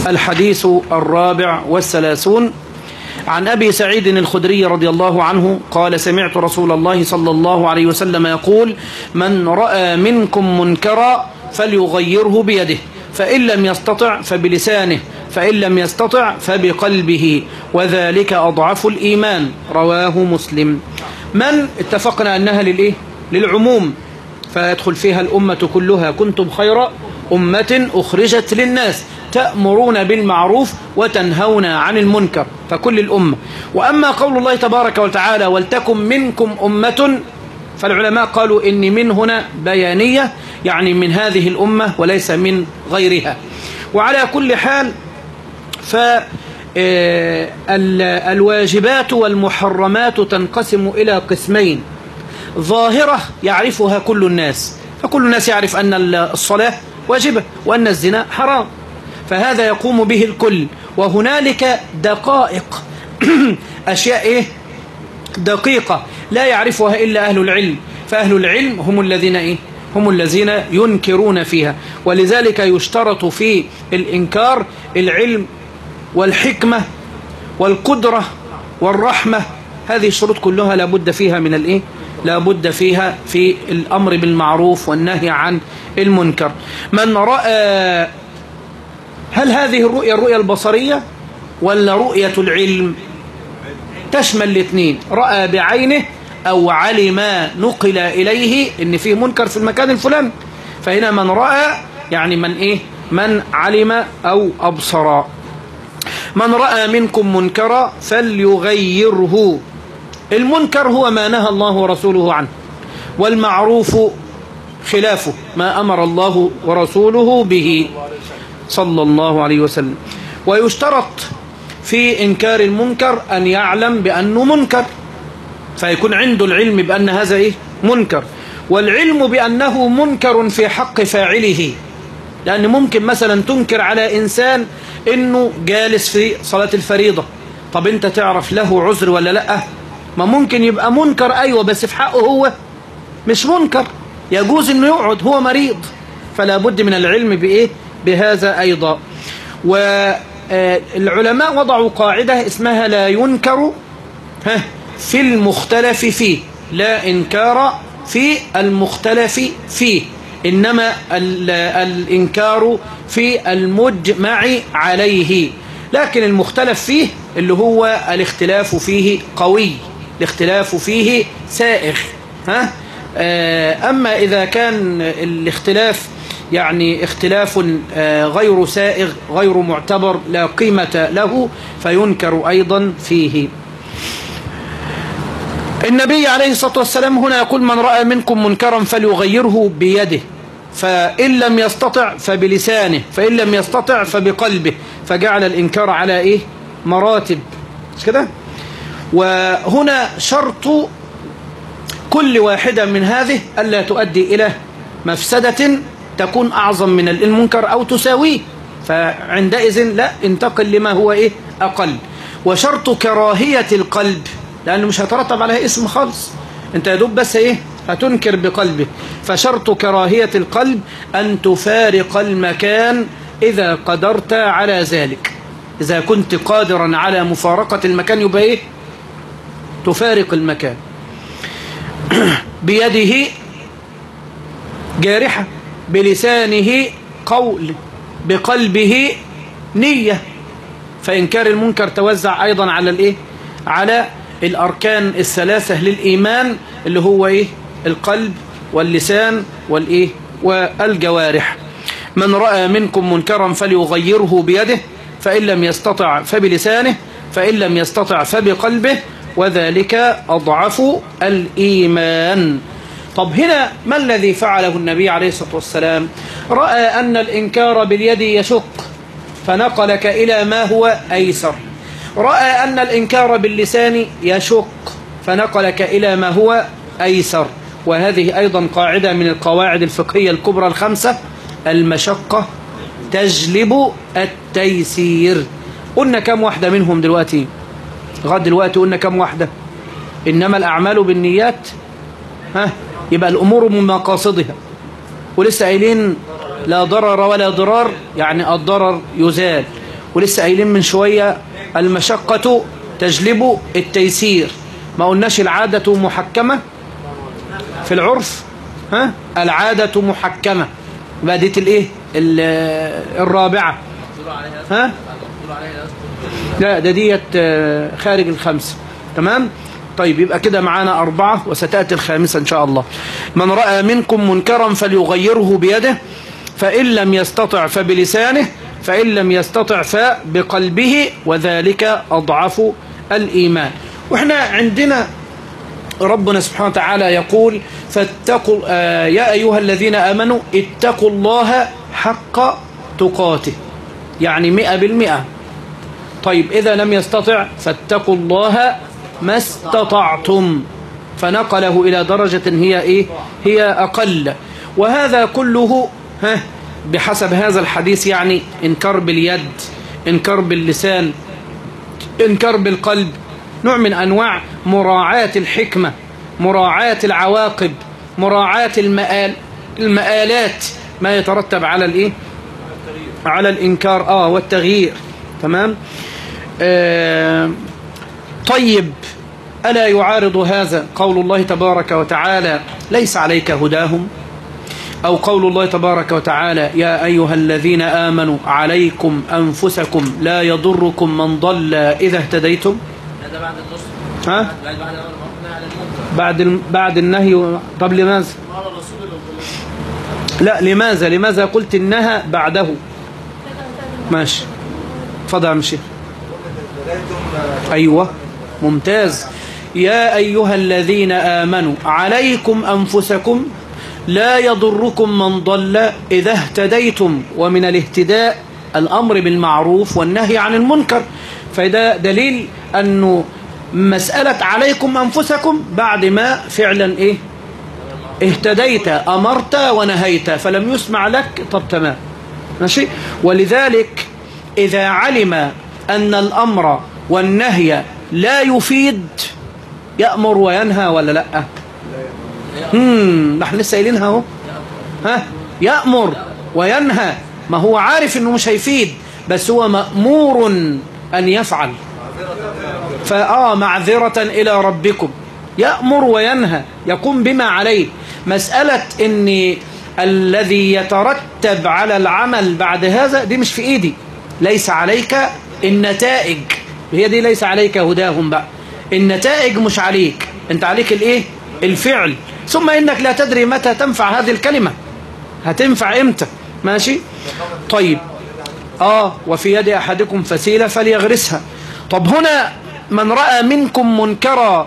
الحديث الرابع والثلاثون عن أبي سعيد الخدري رضي الله عنه قال: سمعت رسول الله صلى الله عليه وسلم يقول: من رأى منكم منكرا فليغيره بيده، فإن لم يستطع فبلسانه، فإن لم يستطع فبقلبه، وذلك أضعف الإيمان. رواه مسلم. من اتفقنا أنها للعموم، فيدخل فيها الأمة كلها. كنتم خير أمة أخرجت للناس تأمرون بالمعروف وتنهون عن المنكر، فكل الأمة. وأما قول الله تبارك وتعالى: ولتكن منكم أمة، فالعلماء قالوا إن من هنا بيانية، يعني من هذه الأمة وليس من غيرها. وعلى كل حال فالواجبات والمحرمات تنقسم إلى قسمين: ظاهرة يعرفها كل الناس، فكل الناس يعرف أن الصلاة واجبة وأن الزنا حرام، فهذا يقوم به الكل. وهنالك دقائق أشياء دقيقة لا يعرفها إلا أهل العلم، فأهل العلم هم الذين ينكرون فيها. ولذلك يشترط في الإنكار العلم والحكمة والقدرة والرحمة. هذه الشروط كلها لابد فيها لابد فيها في الأمر بالمعروف والنهي عن المنكر. من رأى، هل هذه الرؤية البصرية ولا رؤية العلم؟ تشمل الاثنين، رأى بعينه أو علم نقل إليه إن فيه منكر في المكان الفلاني. فهنا من رأى يعني من علم أو أبصر. من رأى منكم منكرا فليغيره. المنكر هو ما نهى الله ورسوله عنه، والمعروف خلافه ما أمر الله ورسوله به صلى الله عليه وسلم. ويشترط في إنكار المنكر أن يعلم بأنه منكر، فيكون عنده العلم بأن هذا منكر، والعلم بأنه منكر في حق فاعله. لأن ممكن مثلا تنكر على إنسان إنه جالس في صلاة الفريضة، طب أنت تعرف له عذر ولا لأ؟ ما ممكن يبقى منكر أيوة، بس في حقه هو مش منكر، يجوز إنه يقعد، هو مريض، فلا بد من العلم بهذا أيضا. والعلماء وضعوا قاعدة اسمها لا ينكر في المختلف فيه، لا إنكار في المختلف فيه، إنما الإنكار في المجمع عليه. لكن المختلف فيه اللي هو الاختلاف فيه قوي، الاختلاف فيه سائغ. أما إذا كان الاختلاف يعني اختلاف غير سائغ غير معتبر لا قيمة له، فينكر أيضا فيه. النبي عليه الصلاة والسلام هنا يقول: من رأى منكم منكرا فليغيره بيده، فإن لم يستطع فبلسانه، فإن لم يستطع فبقلبه، فجعل الإنكار على مراتب، مش كده؟ وهنا شرط كل واحدة من هذه ألا تؤدي إلى مفسدة تكون أعظم من المنكر أو تساويه، فعندئذ لا، انتقل لما هو أقل. وشرط كراهية القلب، لأنه مش هترتب عليها اسم خالص، انت يدوب بس هتنكر بقلبه. فشرط كراهية القلب أن تفارق المكان إذا قدرت على ذلك. إذا كنت قادرا على مفارقة المكان يبقى تفارق المكان. بيده جارحة، بلسانه قول، بقلبه نية. فإنكار المنكر توزع أيضا على على الأركان الثلاثة للإيمان، اللي هو القلب واللسان والجوارح. من رأى منكم منكرا فليغيره بيده، فإن لم يستطع فبلسانه، فإن لم يستطع فبقلبه، وذلك أضعف الإيمان. طب هنا ما الذي فعله النبي عليه الصلاة والسلام؟ رأى أن الإنكار باليد يشق فنقلك إلى ما هو أيسر، رأى أن الإنكار باللسان يشق فنقلك إلى ما هو أيسر. وهذه أيضا قاعدة من القواعد الفقهية الكبرى الخمسة: المشقة تجلب التيسير. قلنا كم واحدة منهم دلوقتي؟ لغاية دلوقتي قلنا كم واحدة؟ إنما الأعمال بالنيات، يبقى الأمور من مقاصدها. ولسه قايلين لا ضرر ولا ضرار، يعني الضرر يزال، ولسه قايلين من شوية المشقة تجلب التيسير. ما قلناش العادة محكمة في العرف، ها؟ العادة محكمة بقى ديت الايه الرابعة، ها؟ لا ده ديت خارج الخمسة. تمام. طيب يبقى كده معانا 4 وستأتي الخامسة إن شاء الله. من رأى منكم منكرا فليغيره بيده، فإن لم يستطع فبلسانه، فإن لم يستطع فبقلبه، وذلك أضعف الإيمان. وإحنا عندنا ربنا سبحانه وتعالى يقول فاتقوا يا أيها الذين آمنوا اتقوا الله حق تقاته، يعني 100%. طيب إذا لم يستطع فاتقوا الله ما استطعتم، فنقله إلى درجة هي إيه؟ هي أقل. وهذا كله بحسب هذا الحديث يعني إنكار باليد، إنكار باللسان، إنكار بالقلب، نوع من أنواع مراعاة الحكمة، مراعاة العواقب، مراعاة المآلات، ما يترتب على الإيه؟ على الإنكار والتغيير. تمام. طيب ألا يعارض هذا قول الله تبارك وتعالى ليس عليك هداهم، أو قول الله تبارك وتعالى يا أيها الذين آمنوا عليكم أنفسكم لا يضركم من ضل إذا اهتديتم؟ هذا بعد النص. ها؟ بعد النهي. طب لماذا؟ لا لماذا قلت إنها بعده؟ ماشي اتفضل يا شيخ. أيوة ممتاز. يا أيها الذين آمنوا عليكم أنفسكم لا يضركم من ضل إذا اهتديتم، ومن الاهتداء الأمر بالمعروف والنهي عن المنكر. فده دليل أنه مسألة عليكم أنفسكم بعد ما فعلا إيه؟ اهتديت، أمرت ونهيت، فلم يسمع لك. طب تمام ماشي. ولذلك إذا علم أن الأمر والنهي لا يفيد يأمر وينهى ولا لأ؟ نحن لسه قايلينها اهو. يأمر وينهى، ما هو عارف انه مش هيفيد، بس هو مأمور ان يفعل. معذرة الى ربكم، يأمر وينهى، يقوم بما عليه. مسألة ان الذي يترتب على العمل بعد هذا دي مش في ايدي. ليس عليك النتائج، هي دي ليس عليك هداهم بقى. النتائج مش عليك، انت عليك الايه؟ الفعل. ثم إنك لا تدري متى تنفع هذه الكلمة، هتنفع إمتى. ماشي. طيب وفي يد أحدكم فسيلة فليغرسها. طب هنا من رأى منكم منكرا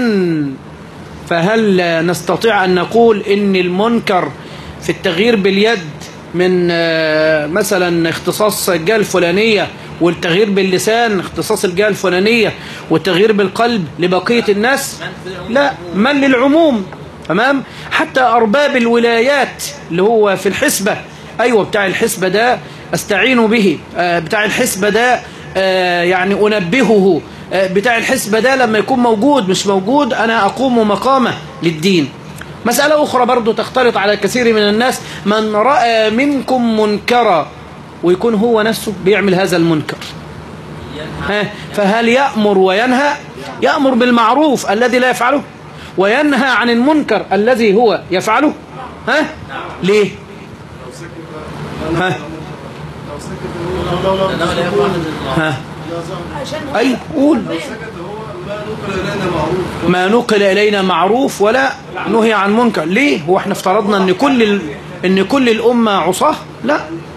فهل نستطيع أن نقول إن المنكر في التغيير باليد من مثلا اختصاص الجهة الفلانية، والتغيير باللسان اختصاص الجهة الفلانية، والتغيير بالقلب لبقية الناس؟ لا، من للعموم. تمام. حتى أرباب الولايات اللي هو في الحسبة، أيوة بتاع الحسبة ده أستعين به، بتاع الحسبة ده يعني أنبهه، بتاع الحسبة ده لما يكون موجود مش موجود أنا أقوم مقامه للدين. مسألة أخرى برضو تختلط على كثير من الناس، من رأى منكم منكرا ويكون هو نفسه بيعمل هذا المنكر، فهل يأمر وينهى؟ يأمر بالمعروف الذي لا يفعله، وينهى عن المنكر الذي هو يفعله. ليه؟ أي قول ما نقل إلينا معروف ولا نهي عن منكر. ليه؟ هو احنا افترضنا ان كل الأمة عصاه؟ لا.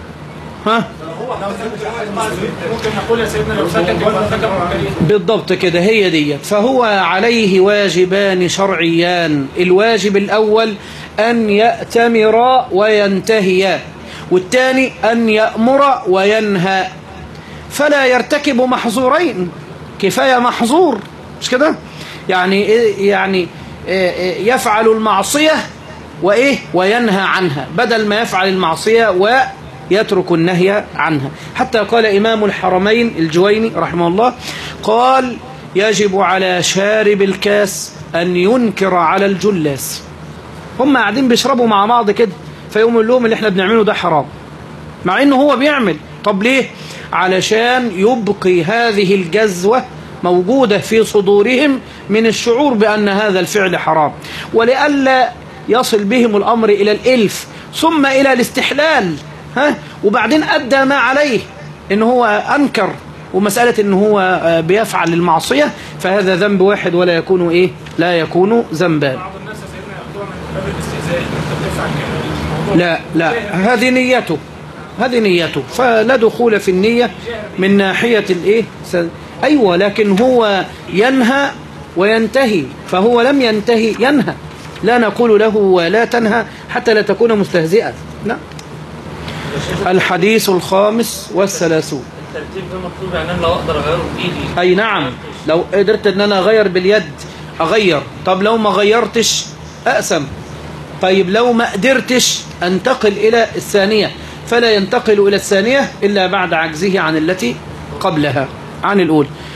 ممكن نقول يا سيدنا لو سكت بالضبط كده، هي دي. فهو عليه واجبان شرعيان. الواجب الأول أن يأتمر وينتهي، والثاني أن يأمر وينهى، فلا يرتكب محظورين. كفاية محظور مش كده؟ يعني يفعل المعصية وينهى عنها، بدل ما يفعل المعصية ويترك النهي عنها. حتى قال إمام الحرمين الجويني رحمه الله، قال يجب على شارب الكاس أن ينكر على الجلاس. هم قاعدين بيشربوا مع بعض كده، فيقوم لهم اللي احنا بنعمله ده حرام، مع انه هو بيعمل. طب ليه؟ علشان يبقي هذه الجزوة موجودة في صدورهم من الشعور بأن هذا الفعل حرام، ولئلا يصل بهم الأمر إلى الإلف ثم إلى الاستحلال، وبعدين أدى ما عليه إن هو أنكر، ومسألة إن هو بيفعل المعصية، فهذا ذنب واحد ولا يكون إيه؟ لا يكون ذنبان. بعض الناس سيدنا ياخدوها من باب الاستهزاء، انت بتفعل كده. لا هذه نيته فلا دخول في النية من ناحية الإيه؟ أيوة، لكن هو ينهى وينتهي، فهو لم ينتهي ينهى، لا نقول له لا تنهى حتى لا تكون مستهزئا. لا. الحديث الخامس والثلاثون. الترتيب ده مطلوب، يعني انا لو اقدر اغيره بايدي. أي نعم، لو قدرت ان انا اغير باليد اغير. طب لو ما غيرتش اقسم. طيب لو ما قدرتش انتقل الى الثانية، فلا ينتقل الى الثانية الا بعد عجزه عن التي قبلها، عن الاولى.